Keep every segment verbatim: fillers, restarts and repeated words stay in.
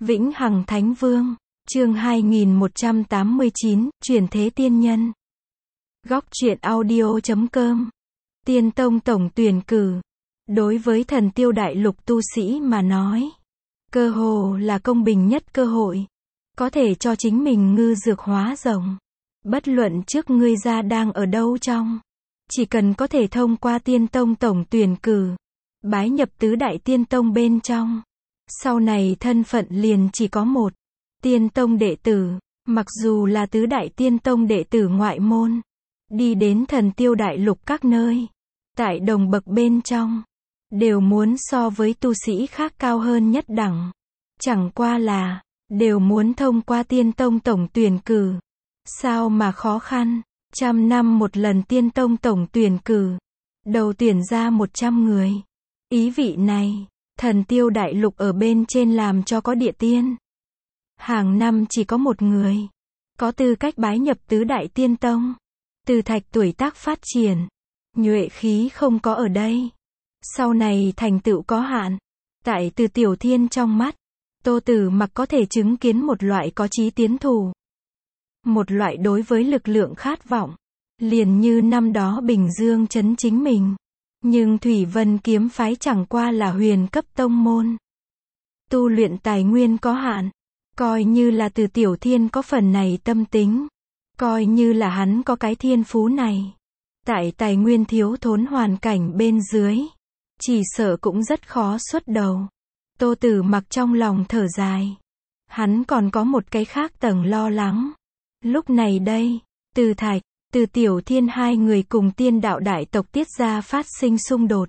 Vĩnh Hằng Thánh Vương, chương hai nghìn một trăm tám mươi chín, Chuyển thế tiên nhân. Góc truyện audio chấm com. Tiên tông tổng tuyển cử. Đối với thần tiêu đại lục tu sĩ mà nói, cơ hồ là công bình nhất cơ hội, có thể cho chính mình ngư dược hóa rồng. Bất luận trước ngươi ra đang ở đâu trong, chỉ cần có thể thông qua tiên tông tổng tuyển cử, bái nhập tứ đại tiên tông bên trong, sau này thân phận liền chỉ có một, tiên tông đệ tử. Mặc dù là tứ đại tiên tông đệ tử ngoại môn, đi đến thần tiêu đại lục các nơi, tại đồng bậc bên trong, đều muốn so với tu sĩ khác cao hơn nhất đẳng. Chẳng qua là, đều muốn thông qua tiên tông tổng tuyển cử. Sao mà khó khăn, trăm năm một lần tiên tông tổng tuyển cử, đầu tuyển ra một trăm người. Ý vị này, thần tiêu đại lục ở bên trên làm cho có địa tiên. Hàng năm chỉ có một người, có tư cách bái nhập tứ đại tiên tông. Từ Thạch tuổi tác phát triển, nhuệ khí không có ở đây. Sau này thành tựu có hạn. Tại Từ Tiểu Thiên trong mắt, Tô Tử Mặc có thể chứng kiến một loại có chí tiến thủ. Một loại đối với lực lượng khát vọng. Liền như năm đó Bình Dương trấn chính mình. Nhưng Thủy Vân kiếm phái chẳng qua là huyền cấp tông môn. Tu luyện tài nguyên có hạn. Coi như là Từ Tiểu Thiên có phần này tâm tính. Coi như là hắn có cái thiên phú này. Tại tài nguyên thiếu thốn hoàn cảnh bên dưới, chỉ sợ cũng rất khó xuất đầu. Tô Tử Mặc trong lòng thở dài. Hắn còn có một cái khác tầng lo lắng. Lúc này đây, Từ Thạch, Từ Tiểu Thiên hai người cùng tiên đạo đại tộc Tiết gia phát sinh xung đột.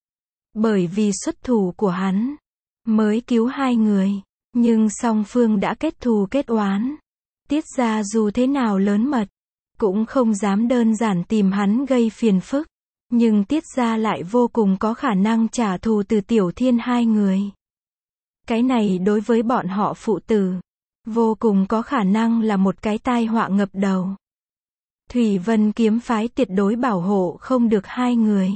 Bởi vì xuất thủ của hắn, mới cứu hai người. Nhưng song phương đã kết thù kết oán. Tiết gia dù thế nào lớn mật, cũng không dám đơn giản tìm hắn gây phiền phức. Nhưng Tiết gia lại vô cùng có khả năng trả thù Từ Tiểu Thiên hai người. Cái này đối với bọn họ phụ tử, vô cùng có khả năng là một cái tai họa ngập đầu. Thủy Vân kiếm phái tuyệt đối bảo hộ không được hai người.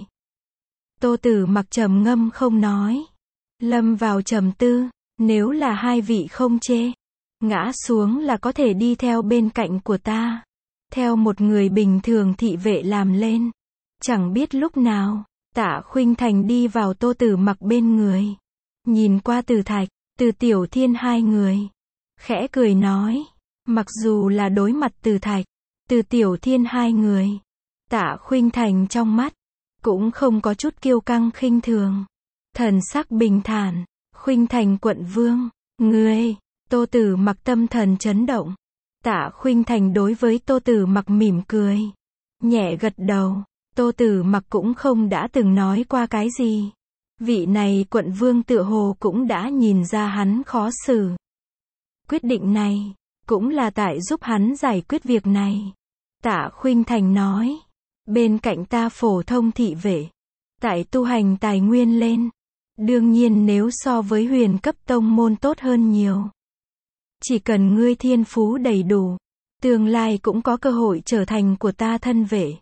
Tô Tử Mặc trầm ngâm không nói. Lâm vào trầm tư, nếu là hai vị không chê, ngã xuống là có thể đi theo bên cạnh của ta. Theo một người bình thường thị vệ làm lên. Chẳng biết lúc nào, Tạ Khuynh Thành đi vào Tô Tử Mặc bên người. Nhìn qua Từ Thạch, Từ Tiểu Thiên hai người. Khẽ cười nói. Mặc dù là đối mặt Từ Thạch, Từ Tiểu Thiên hai người, Tạ Khuynh Thành trong mắt, cũng không có chút kiêu căng khinh thường. Thần sắc bình thản. Khuynh Thành quận vương, ngươi. Tô Tử Mặc tâm thần chấn động. Tạ Khuynh Thành đối với Tô Tử Mặc mỉm cười, nhẹ gật đầu. Tô Tử Mặc cũng không đã từng nói qua cái gì. Vị này quận vương tựa hồ cũng đã nhìn ra hắn khó xử. Quyết định này, cũng là tại giúp hắn giải quyết việc này. Tạ Khuynh Thành nói, bên cạnh ta phổ thông thị vệ, tại tu hành tài nguyên lên, đương nhiên nếu so với huyền cấp tông môn tốt hơn nhiều. Chỉ cần ngươi thiên phú đầy đủ, tương lai cũng có cơ hội trở thành của ta thân vệ.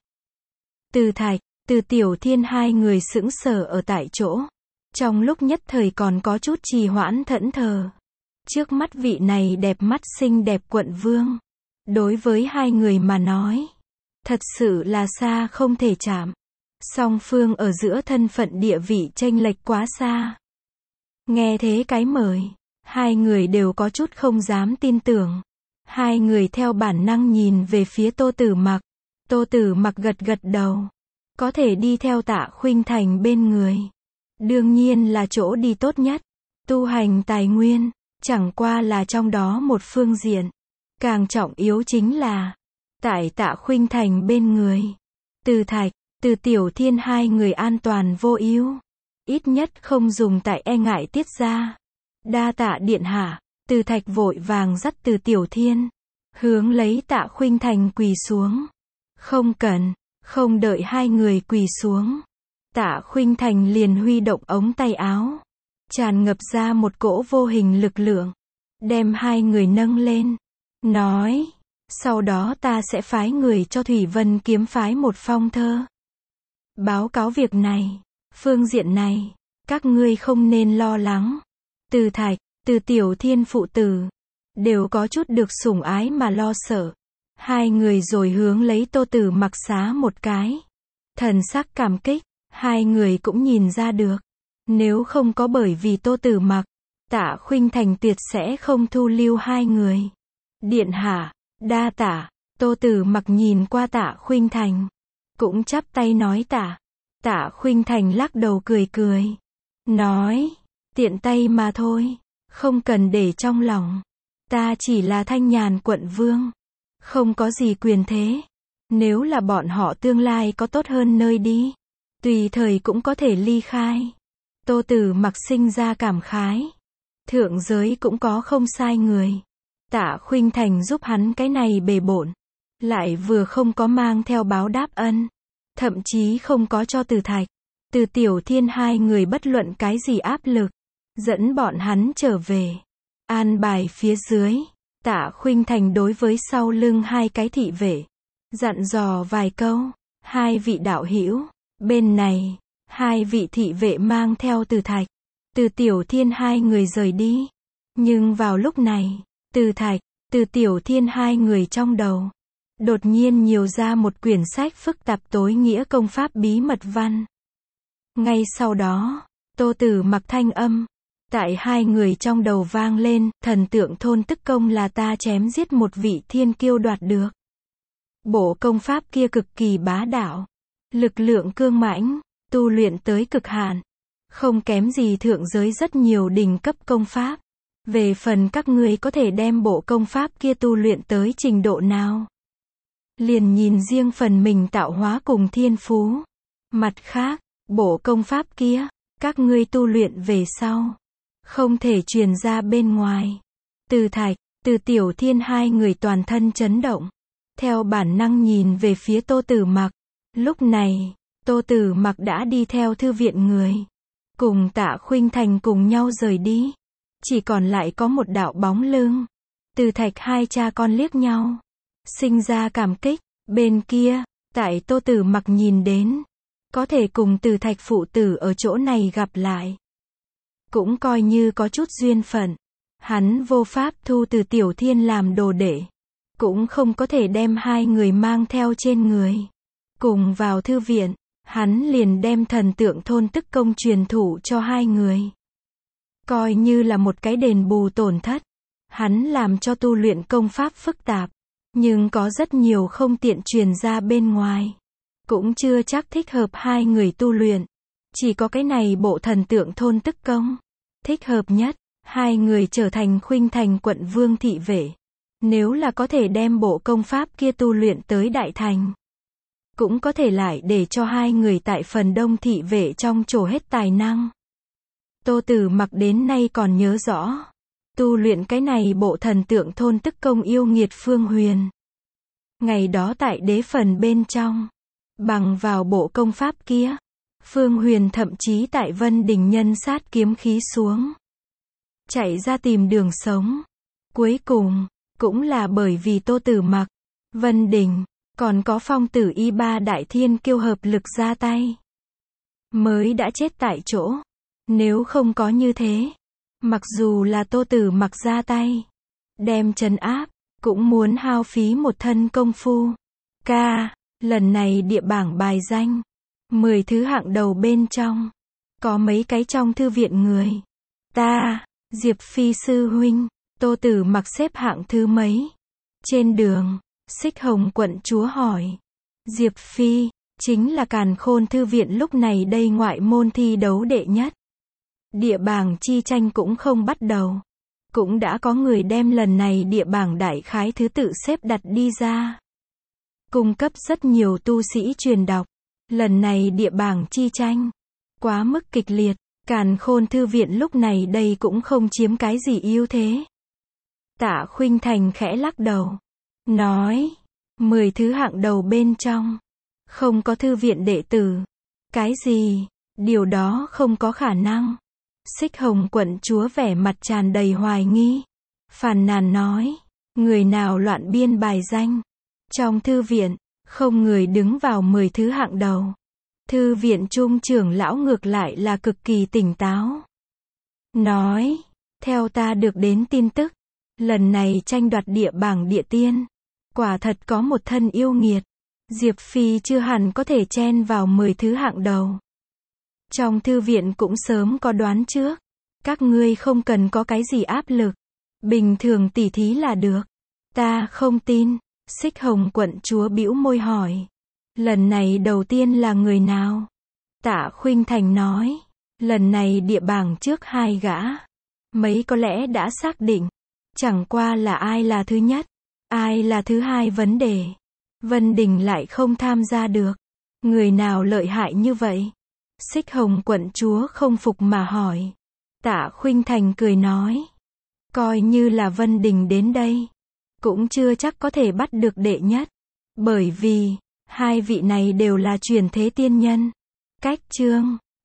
Từ Thạch, Từ Tiểu Thiên hai người sững sờ ở tại chỗ. Trong lúc nhất thời còn có chút trì hoãn thẫn thờ. Trước mắt vị này đẹp mắt xinh đẹp quận vương, đối với hai người mà nói, thật sự là xa không thể chạm. Song phương ở giữa thân phận địa vị chênh lệch quá xa. Nghe thế cái mời, hai người đều có chút không dám tin tưởng. Hai người theo bản năng nhìn về phía Tô Tử Mặc. Tô Tử Mặc gật gật đầu. Có thể đi theo Tạ Khuynh Thành bên người, đương nhiên là chỗ đi tốt nhất. Tu hành tài nguyên, chẳng qua là trong đó một phương diện. Càng trọng yếu chính là, tại Tạ Khuynh Thành bên người, Từ Thạch, Từ Tiểu Thiên hai người an toàn vô ưu. Ít nhất không dùng tại e ngại Tiết gia. Đa tạ điện hạ. Từ Thạch vội vàng dắt Từ Tiểu Thiên, hướng lấy Tạ Khuynh Thành quỳ xuống. Không cần. Không đợi hai người quỳ xuống, Tạ Khuynh Thành liền huy động ống tay áo, tràn ngập ra một cỗ vô hình lực lượng, đem hai người nâng lên, nói, sau đó ta sẽ phái người cho Thủy Vân kiếm phái một phong thơ. Báo cáo việc này, phương diện này, các ngươi không nên lo lắng. Từ Thạch, Từ Tiểu Thiên phụ tử, đều có chút được sủng ái mà lo sợ. Hai người rồi hướng lấy Tô Tử Mặc xá một cái. Thần sắc cảm kích, hai người cũng nhìn ra được. Nếu không có bởi vì Tô Tử Mặc, Tạ Khuynh Thành tuyệt sẽ không thu lưu hai người. Điện hạ, đa tạ. Tô Tử Mặc nhìn qua Tạ Khuynh Thành, cũng chắp tay nói tạ. Tạ Khuynh Thành lắc đầu cười cười, nói, tiện tay mà thôi, không cần để trong lòng. Ta chỉ là Thanh Nhàn quận vương, không có gì quyền thế. Nếu là bọn họ tương lai có tốt hơn nơi đi, tùy thời cũng có thể ly khai. Tô Tử Mặc sinh ra cảm khái. Thượng giới cũng có không sai người. Tạ Khuynh Thành giúp hắn cái này bề bộn, lại vừa không có mang theo báo đáp ân, thậm chí không có cho Từ Thạch, Từ Tiểu Thiên hai người bất luận cái gì áp lực, dẫn bọn hắn trở về. An bài phía dưới, Tạ Khuynh Thành đối với sau lưng hai cái thị vệ, dặn dò vài câu. Hai vị đạo hữu, bên này, hai vị thị vệ mang theo Từ Thạch, Từ Tiểu Thiên hai người rời đi. Nhưng vào lúc này, Từ Thạch, Từ Tiểu Thiên hai người trong đầu, đột nhiên nhiều ra một quyển sách phức tạp tối nghĩa công pháp bí mật văn. Ngay sau đó, Tô Tử Mặc thanh âm, tại hai người trong đầu vang lên, thần tượng thôn tức công là ta chém giết một vị thiên kiêu đoạt được. Bộ công pháp kia cực kỳ bá đạo, lực lượng cương mãnh, tu luyện tới cực hạn, không kém gì thượng giới rất nhiều đỉnh cấp công pháp. Về phần các ngươi có thể đem bộ công pháp kia tu luyện tới trình độ nào, liền nhìn riêng phần mình tạo hóa cùng thiên phú. Mặt khác, bộ công pháp kia, các ngươi tu luyện về sau, không thể truyền ra bên ngoài. Từ Thạch, Từ Tiểu Thiên hai người toàn thân chấn động, theo bản năng nhìn về phía Tô Tử Mặc. Lúc này, Tô Tử Mặc đã đi theo thư viện người, cùng Tạ Khuynh Thành cùng nhau rời đi. Chỉ còn lại có một đạo bóng lưng. Từ Thạch hai cha con liếc nhau, sinh ra cảm kích. Bên kia, tại Tô Tử Mặc nhìn đến, có thể cùng Từ Thạch phụ tử ở chỗ này gặp lại, cũng coi như có chút duyên phận. Hắn vô pháp thu Từ Tiểu Thiên làm đồ đệ, cũng không có thể đem hai người mang theo trên người. Cùng vào thư viện, hắn liền đem thần tượng thôn tức công truyền thụ cho hai người, coi như là một cái đền bù tổn thất. Hắn làm cho tu luyện công pháp phức tạp, nhưng có rất nhiều không tiện truyền ra bên ngoài, cũng chưa chắc thích hợp hai người tu luyện. Chỉ có cái này bộ thần tượng thôn tức công thích hợp nhất. Hai người trở thành Khuynh Thành quận vương thị vệ, nếu là có thể đem bộ công pháp kia tu luyện tới đại thành, cũng có thể lại để cho hai người tại phần đông thị vệ trong trổ hết tài năng. Tô Tử Mặc đến nay còn nhớ rõ, tu luyện cái này bộ thần tượng thôn tức công yêu nghiệt Phương Huyền. Ngày đó tại đế phần bên trong, bằng vào bộ công pháp kia, Phương Huyền thậm chí tại Vân Đình nhân sát kiếm khí xuống, chạy ra tìm đường sống. Cuối cùng, cũng là bởi vì Tô Tử Mặc, Vân Đình, còn có Phong Tử Y ba đại thiên kiêu hợp lực ra tay, mới đã chết tại chỗ. Nếu không có như thế, mặc dù là Tô Tử Mặc ra tay, đem trấn áp, cũng muốn hao phí một thân công phu. Ca, lần này địa bảng bài danh, mười thứ hạng đầu bên trong, có mấy cái trong thư viện người. Ta, Diệp Phi sư huynh, Tô Tử Mặc xếp hạng thứ mấy? Trên đường, Xích Hồng quận chúa hỏi. Diệp Phi, chính là Càn Khôn thư viện lúc này đây ngoại môn thi đấu đệ nhất. Địa bảng chi tranh cũng không bắt đầu, cũng đã có người đem lần này địa bảng đại khái thứ tự xếp đặt đi ra, cung cấp rất nhiều tu sĩ truyền đọc. Lần này địa bảng chi tranh quá mức kịch liệt, Càn Khôn thư viện lúc này đây cũng không chiếm cái gì ưu thế. Tạ Khuynh Thành khẽ lắc đầu, nói, mười thứ hạng đầu bên trong, không có thư viện đệ tử. Cái gì? Điều đó không có khả năng. Xích Hồng quận chúa vẻ mặt tràn đầy hoài nghi, phàn nàn nói, người nào loạn biên bài danh? Trong thư viện, không người đứng vào mười thứ hạng đầu. Thư viện trung trưởng lão ngược lại là cực kỳ tỉnh táo, nói, Theo ta được đến tin tức, lần này tranh đoạt địa bảng địa tiên, quả thật có một thân yêu nghiệt. Diệp Phi chưa hẳn có thể chen vào mười thứ hạng đầu. Trong thư viện cũng sớm có đoán trước. Các ngươi không cần có cái gì áp lực. Bình thường tỉ thí là được. Ta không tin. Xích Hồng quận chúa bĩu môi hỏi. Lần này đầu tiên là người nào? Tạ Khuynh Thành nói. Lần này địa bảng trước hai gã. Mấy có lẽ đã xác định. Chẳng qua là ai là thứ nhất, ai là thứ hai vấn đề. Vân Đình lại không tham gia được. Người nào lợi hại như vậy? Xích Hồng quận chúa không phục mà hỏi. Tạ Khuynh Thành cười nói. Coi như là Vân Đình đến đây, cũng chưa chắc có thể bắt được đệ nhất. Bởi vì, hai vị này đều là chuyển thế tiên nhân. Cách chương